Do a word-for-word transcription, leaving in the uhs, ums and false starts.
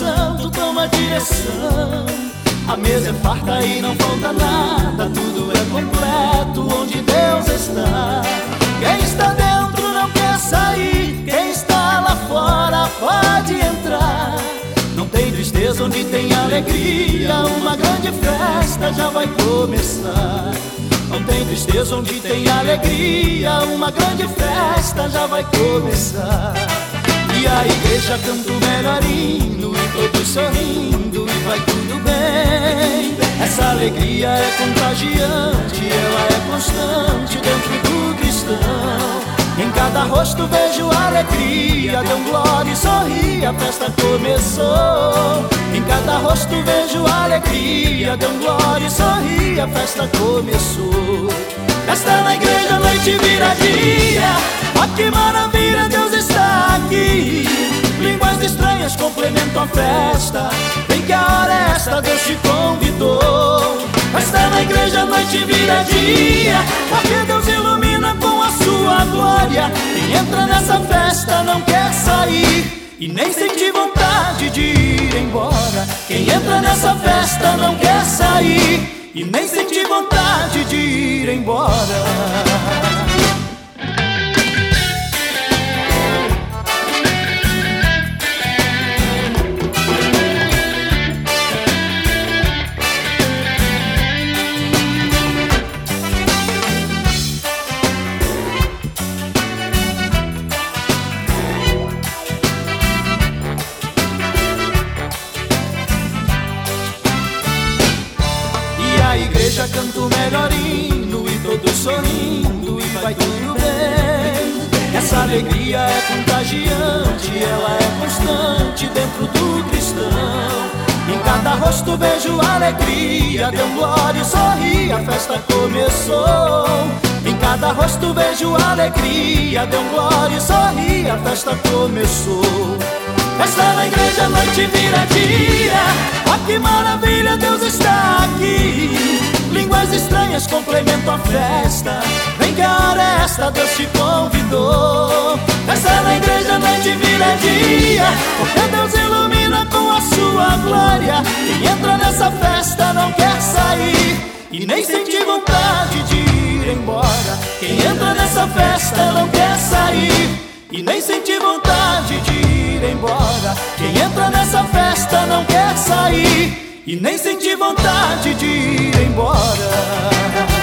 santo toma direção. A mesa é farta e não falta nada, tudo é completo onde Deus está. Quem está dentro não quer sair, quem está lá fora pode entrar. Não tem tristeza onde tem alegria, uma grande festa já vai começar. Não tem tristeza onde tem alegria, uma grande festa já vai começar. E a igreja canta o melhor hino, e todos sorrindo, e vai tudo bem. Essa alegria é contagiante, ela é constante dentro do cristão. Em cada rosto vejo alegria, dê um glória e sorri, a festa começou. Em cada rosto vejo alegria, dê um glória e sorri, a festa começou. Festa na igreja, noite vira dia, ó que maravilha, Deus está aqui. Línguas estranhas complementam a festa, vem que a hora é esta, Deus te convidou. Festa na igreja, noite vira dia, porque Deus ilumina com a sua glória. Quem entra nessa festa não quer sair, e nem sente vontade de ir embora. Quem entra nessa festa não quer sair, e nem sente vontade de ir embora. A igreja canta o melhor hino, e todos sorrindo, e vai tudo bem. Essa alegria é contagiante, ela é constante dentro do cristão. Em cada rosto vejo alegria, dê um glória e sorri, a festa começou. Em cada rosto vejo alegria, dê um glória e sorri, a festa começou. Festa na igreja, noite vira dia, ó que maravilha, Deus está aqui. Línguas estranhas complementam a festa, vem que a hora é esta, Deus te convidou. Festa na igreja, noite vira dia, porque Deus ilumina com a sua glória. Quem entra nessa festa não quer sair, e nem sente vontade de ir embora. Quem entra nessa festa não quer sair, e nem sente vontade de ir embora. Quem entra nessa festa não quer sair, e nem sente vontade de ir embora.